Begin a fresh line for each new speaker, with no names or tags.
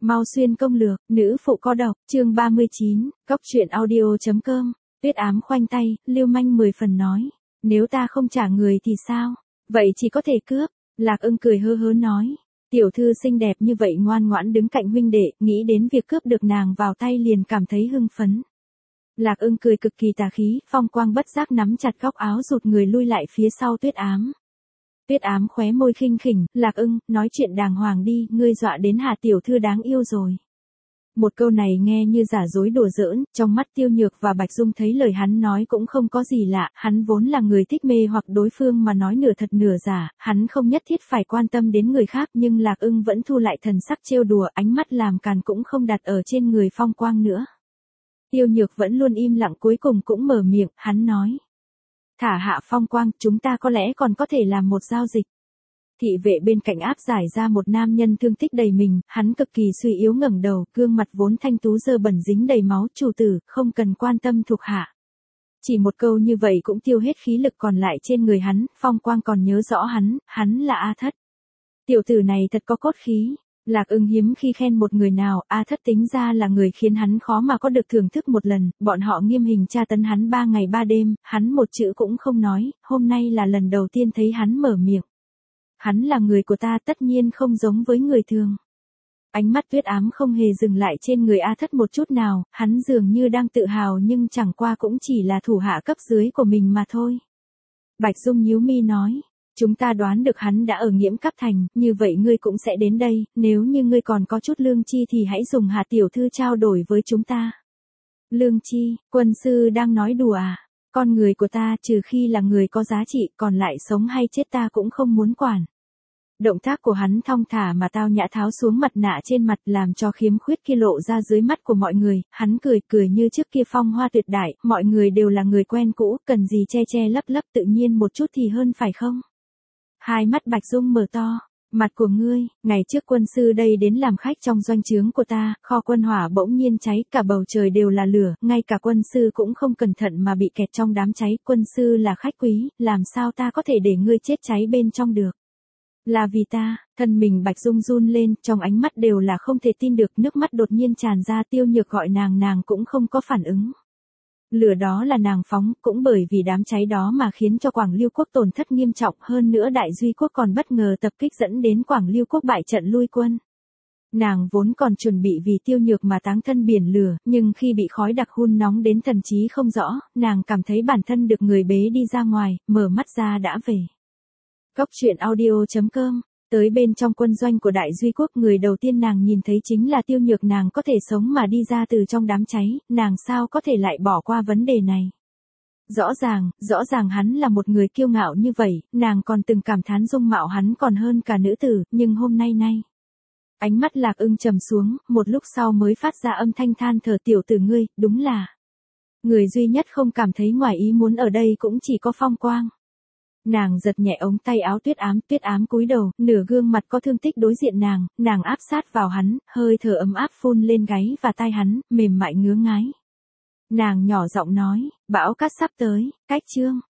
Mau xuyên công lược, nữ phụ có độc, chương 39, cóc truyện audio.com, Tuyết Ám khoanh tay, lưu manh 10 phần nói. Nếu ta không trả người thì sao? Vậy chỉ có thể cướp. Lạc Ưng cười hơ hớ nói. Tiểu thư xinh đẹp như vậy ngoan ngoãn đứng cạnh huynh đệ, nghĩ đến việc cướp được nàng vào tay liền cảm thấy hưng phấn. Lạc Ưng cười cực kỳ tà khí, phong quang bất giác nắm chặt góc áo rụt người lui lại phía sau Tuyết Ám. Tuyết Ám khóe môi khinh khỉnh, Lạc Ưng, nói chuyện đàng hoàng đi, ngươi dọa đến Hà tiểu thư đáng yêu rồi. Một câu này nghe như giả dối đùa giỡn, trong mắt Tiêu Nhược và Bạch Dung thấy lời hắn nói cũng không có gì lạ, hắn vốn là người thích mê hoặc đối phương mà nói nửa thật nửa giả, hắn không nhất thiết phải quan tâm đến người khác nhưng Lạc Ưng vẫn thu lại thần sắc trêu đùa, ánh mắt làm càn cũng không đặt ở trên người Phong Quang nữa. Tiêu Nhược vẫn luôn im lặng cuối cùng cũng mở miệng, hắn nói. Thả hạ Phong Quang, chúng ta có lẽ còn có thể làm một giao dịch. Thị vệ bên cạnh áp giải ra một nam nhân thương tích đầy mình, hắn cực kỳ suy yếu ngẩng đầu, gương mặt vốn thanh tú dơ bẩn dính đầy máu, chủ tử, không cần quan tâm thuộc hạ. Chỉ một câu như vậy cũng tiêu hết khí lực còn lại trên người hắn, Phong Quang còn nhớ rõ hắn là A Thất. Tiểu tử này thật có cốt khí. Lạc Ưng hiếm khi khen một người nào, A Thất tính ra là người khiến hắn khó mà có được thưởng thức một lần, bọn họ nghiêm hình tra tấn hắn 3 ngày 3 đêm, hắn một chữ cũng không nói, hôm nay là lần đầu tiên thấy hắn mở miệng. Hắn là người của ta tất nhiên không giống với người thường. Ánh mắt Tuyết Ám không hề dừng lại trên người A Thất một chút nào, hắn dường như đang tự hào nhưng chẳng qua cũng chỉ là thủ hạ cấp dưới của mình mà thôi. Bạch Dung nhíu mi nói. Chúng ta đoán được hắn đã ở Nghiễm Cáp Thành, như vậy ngươi cũng sẽ đến đây, nếu như ngươi còn có chút lương chi thì hãy dùng Hà tiểu thư trao đổi với chúng ta. Lương chi, quân sư đang nói đùa à? Con người của ta trừ khi là người có giá trị, còn lại sống hay chết ta cũng không muốn quản. Động tác của hắn thong thả mà tao nhã tháo xuống mặt nạ trên mặt làm cho khiếm khuyết kia lộ ra dưới mắt của mọi người, hắn cười như trước kia phong hoa tuyệt đại, mọi người đều là người quen cũ, cần gì che lấp tự nhiên một chút thì hơn phải không? Hai mắt Bạch Dung mở to, mặt của ngươi, ngày trước quân sư đây đến làm khách trong doanh trướng của ta, kho quân hỏa bỗng nhiên cháy, cả bầu trời đều là lửa, ngay cả quân sư cũng không cẩn thận mà bị kẹt trong đám cháy, quân sư là khách quý, làm sao ta có thể để ngươi chết cháy bên trong được. Là vì ta, thân mình Bạch Dung run lên, trong ánh mắt đều là không thể tin được, nước mắt đột nhiên tràn ra, Tiêu Nhược gọi nàng cũng không có phản ứng. Lửa đó là nàng phóng, cũng bởi vì đám cháy đó mà khiến cho Quảng Lưu Quốc tổn thất nghiêm trọng, hơn nữa Đại Duy Quốc còn bất ngờ tập kích dẫn đến Quảng Lưu Quốc bại trận lui quân. Nàng vốn còn chuẩn bị vì Tiêu Nhược mà táng thân biển lửa, nhưng khi bị khói đặc hun nóng đến thần trí không rõ, nàng cảm thấy bản thân được người bế đi ra ngoài, mở mắt ra đã về. Cóc truyện audio.com. Tới bên trong quân doanh của Đại Duy Quốc, người đầu tiên nàng nhìn thấy chính là Tiêu Nhược, nàng có thể sống mà đi ra từ trong đám cháy, nàng sao có thể lại bỏ qua vấn đề này. Rõ ràng hắn là một người kiêu ngạo như vậy, nàng còn từng cảm thán dung mạo hắn còn hơn cả nữ tử, nhưng hôm nay. Ánh mắt Lạc Ưng trầm xuống, một lúc sau mới phát ra âm thanh than thở, tiểu tử ngươi, đúng là. Người duy nhất không cảm thấy ngoài ý muốn ở đây cũng chỉ có Phong Quang. Nàng giật nhẹ ống tay áo Tuyết Ám cúi đầu, nửa gương mặt có thương tích đối diện nàng áp sát vào hắn, hơi thở ấm áp phun lên gáy và tai hắn, mềm mại ngứa ngái. Nàng nhỏ giọng nói, bão cát sắp tới, cách chương.